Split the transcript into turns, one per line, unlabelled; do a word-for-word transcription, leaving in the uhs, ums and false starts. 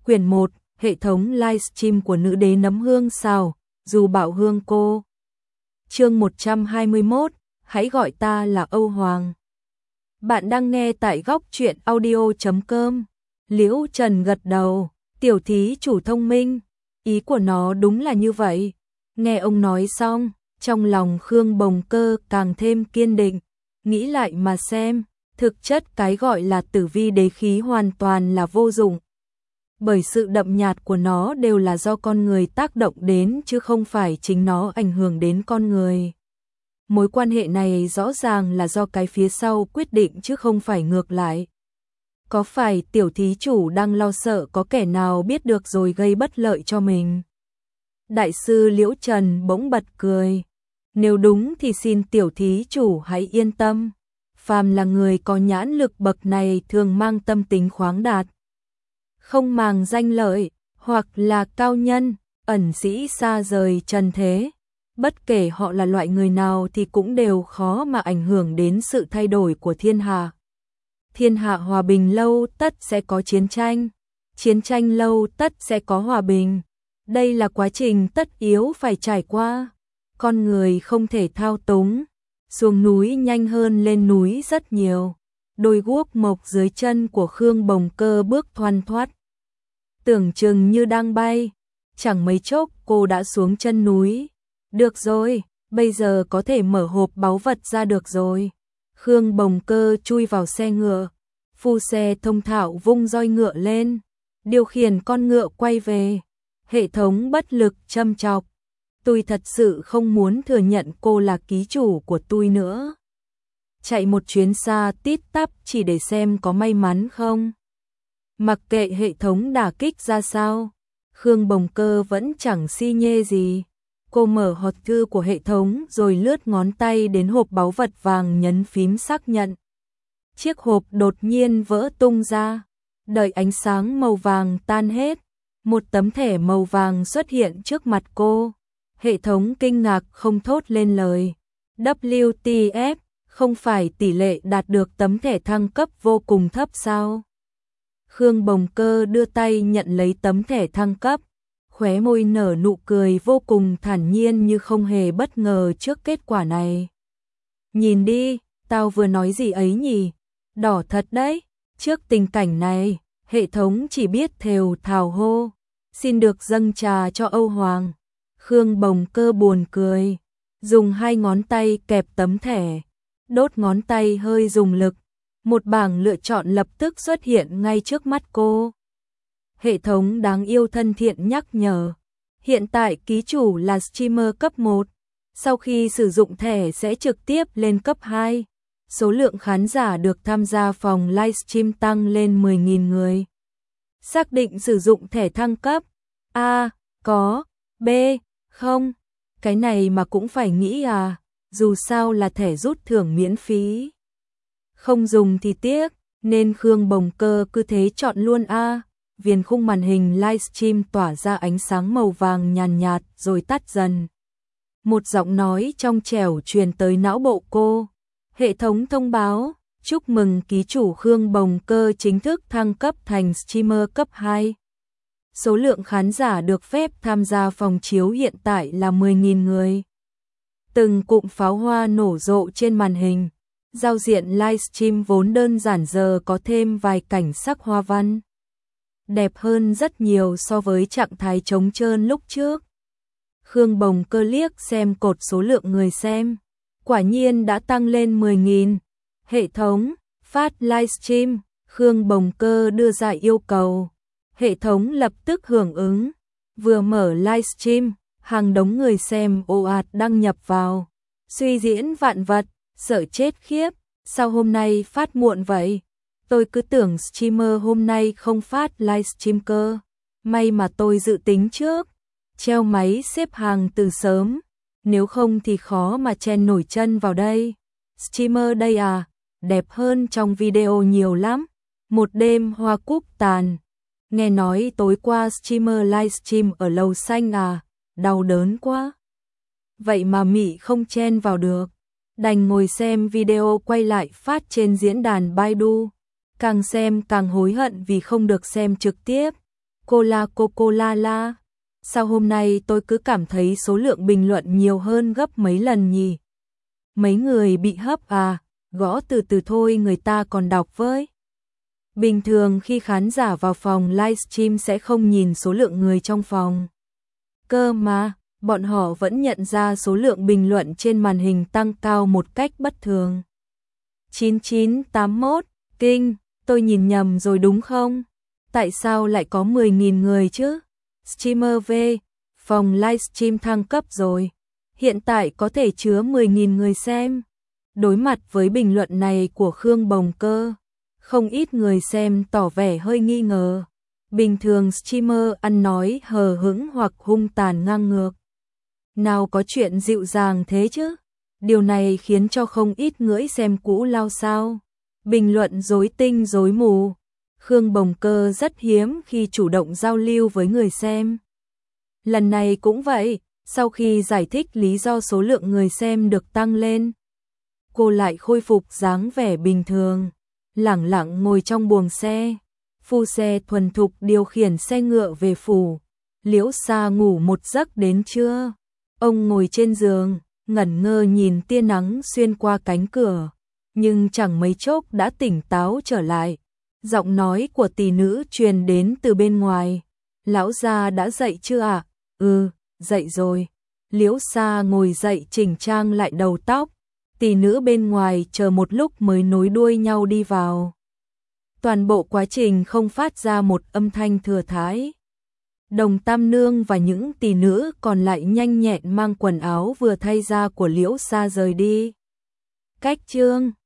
Quyển một, hệ thống livestream của nữ đế nấm hương xào, dù bảo hương cô. Chương một trăm hai mươi mốt, hãy gọi ta là Âu Hoàng. Bạn đang nghe tại góc truyện audio chấm com. Liễu Trần gật đầu, tiểu thí chủ thông minh, ý của nó đúng là như vậy. Nghe ông nói xong, trong lòng Khương Bồng Cơ càng thêm kiên định, nghĩ lại mà xem, thực chất cái gọi là tử vi đế khí hoàn toàn là vô dụng. Bởi sự đậm nhạt của nó đều là do con người tác động đến chứ không phải chính nó ảnh hưởng đến con người. Mối quan hệ này rõ ràng là do cái phía sau quyết định chứ không phải ngược lại. Có phải tiểu thí chủ đang lo sợ có kẻ nào biết được rồi gây bất lợi cho mình? Đại sư Liễu Trần bỗng bật cười. Nếu đúng thì xin tiểu thí chủ hãy yên tâm. Phàm là người có nhãn lực bậc này thường mang tâm tính khoáng đạt, không màng danh lợi, hoặc là cao nhân, ẩn sĩ xa rời trần thế. Bất kể họ là loại người nào thì cũng đều khó mà ảnh hưởng đến sự thay đổi của thiên hạ. Thiên hạ hòa bình lâu tất sẽ có chiến tranh, chiến tranh lâu tất sẽ có hòa bình. Đây là quá trình tất yếu phải trải qua. Con người không thể thao túng, xuống núi nhanh hơn lên núi rất nhiều. Đôi guốc mộc dưới chân của Khương Bồng Cơ bước thoăn thoắt, tưởng chừng như đang bay. Chẳng mấy chốc cô đã xuống chân núi. Được rồi, bây giờ có thể mở hộp báu vật ra được rồi. Khương Bồng Cơ chui vào xe ngựa, phu xe thông thạo vung roi ngựa lên, điều khiển con ngựa quay về. Hệ thống bất lực châm chọc. Tôi thật sự không muốn thừa nhận cô là ký chủ của tôi nữa. Chạy một chuyến xa tít tắp chỉ để xem có may mắn không. Mặc kệ hệ thống đả kích ra sao, Khương Bồng Cơ vẫn chẳng si nhê gì. Cô mở hộp thư của hệ thống rồi lướt ngón tay đến hộp báu vật vàng, nhấn phím xác nhận. Chiếc hộp đột nhiên vỡ tung ra. Đợi ánh sáng màu vàng tan hết, một tấm thẻ màu vàng xuất hiện trước mặt cô. Hệ thống kinh ngạc không thốt lên lời. W T F, không phải tỷ lệ đạt được tấm thẻ thăng cấp vô cùng thấp sao? Khương Bồng Cơ đưa tay nhận lấy tấm thẻ thăng cấp, khóe môi nở nụ cười vô cùng thản nhiên như không hề bất ngờ trước kết quả này. Nhìn đi, tao vừa nói gì ấy nhỉ? Đỏ thật đấy. Trước tình cảnh này, hệ thống chỉ biết thều thào hô, xin được dâng trà cho Âu Hoàng. Khương Bồng Cơ buồn cười, dùng hai ngón tay kẹp tấm thẻ, đốt ngón tay hơi dùng lực. Một bảng lựa chọn lập tức xuất hiện ngay trước mắt cô. Hệ thống đáng yêu thân thiện nhắc nhở, hiện tại ký chủ là streamer cấp một, sau khi sử dụng thẻ sẽ trực tiếp lên cấp hai. Số lượng khán giả được tham gia phòng livestream tăng lên mười nghìn người. Xác định sử dụng thẻ thăng cấp. A. Có. B. Không. Cái này mà cũng phải nghĩ à, dù sao là thẻ rút thưởng miễn phí. Không dùng thì tiếc, nên Khương Bồng Cơ cứ thế chọn luôn A. Viền khung màn hình livestream tỏa ra ánh sáng màu vàng nhàn nhạt rồi tắt dần. Một giọng nói trong trẻo truyền tới não bộ cô. Hệ thống thông báo, chúc mừng ký chủ Khương Bồng Cơ chính thức thăng cấp thành streamer cấp hai. Số lượng khán giả được phép tham gia phòng chiếu hiện tại là mười nghìn người. Từng cụm pháo hoa nổ rộ trên màn hình. Giao diện livestream vốn đơn giản giờ có thêm vài cảnh sắc hoa văn. Đẹp hơn rất nhiều so với trạng thái trống trơn lúc trước. Khương Bồng Cơ liếc xem cột số lượng người xem. Quả nhiên đã tăng lên mười nghìn. Hệ thống, phát livestream, Khương Bồng Cơ đưa ra yêu cầu. Hệ thống lập tức hưởng ứng. Vừa mở livestream, hàng đống người xem ồ ạt đăng nhập vào. Suy diễn vạn vật, sợ chết khiếp, sao hôm nay phát muộn vậy? Tôi cứ tưởng streamer hôm nay không phát livestream cơ. May mà tôi dự tính trước, treo máy xếp hàng từ sớm. Nếu không thì khó mà chen nổi chân vào đây. Streamer đây à, đẹp hơn trong video nhiều lắm. Một đêm hoa cúc tàn. Nghe nói tối qua streamer livestream ở lầu xanh à, đau đớn quá. Vậy mà Mị không chen vào được. Đành ngồi xem video quay lại phát trên diễn đàn Baidu. Càng xem càng hối hận vì không được xem trực tiếp. Cô la cô cô la la. Sao hôm nay tôi cứ cảm thấy số lượng bình luận nhiều hơn gấp mấy lần nhỉ? Mấy người bị hấp à? Gõ từ từ thôi, người ta còn đọc với. Bình thường khi khán giả vào phòng livestream sẽ không nhìn số lượng người trong phòng. Cơ mà, bọn họ vẫn nhận ra số lượng bình luận trên màn hình tăng cao một cách bất thường. chín chín tám mốt, kinh, tôi nhìn nhầm rồi đúng không? Tại sao lại có mười nghìn người chứ? Streamer V, phòng livestream thăng cấp rồi. Hiện tại có thể chứa mười nghìn người xem. Đối mặt với bình luận này của Khương Bồng Cơ, không ít người xem tỏ vẻ hơi nghi ngờ. Bình thường streamer ăn nói hờ hững hoặc hung tàn ngang ngược. Nào có chuyện dịu dàng thế chứ? Điều này khiến cho không ít ngưỡi xem cũ lao sao. Bình luận rối tinh rối mù. Khương Bồng Cơ rất hiếm khi chủ động giao lưu với người xem. Lần này cũng vậy, sau khi giải thích lý do số lượng người xem được tăng lên, cô lại khôi phục dáng vẻ bình thường, lẳng lặng ngồi trong buồng xe. Phu xe thuần thục điều khiển xe ngựa về phủ. Liễu Sa ngủ một giấc đến trưa. Ông ngồi trên giường, ngẩn ngơ nhìn tia nắng xuyên qua cánh cửa, nhưng chẳng mấy chốc đã tỉnh táo trở lại. Giọng nói của tỷ nữ truyền đến từ bên ngoài. Lão gia đã dậy chưa ạ? À? Ừ, dậy rồi. Liễu Sa ngồi dậy chỉnh trang lại đầu tóc. Tỷ nữ bên ngoài chờ một lúc mới nối đuôi nhau đi vào. Toàn bộ quá trình không phát ra một âm thanh thừa thãi. Đồng Tam Nương và những tỷ nữ còn lại nhanh nhẹn mang quần áo vừa thay ra của Liễu Sa rời đi. Cách chương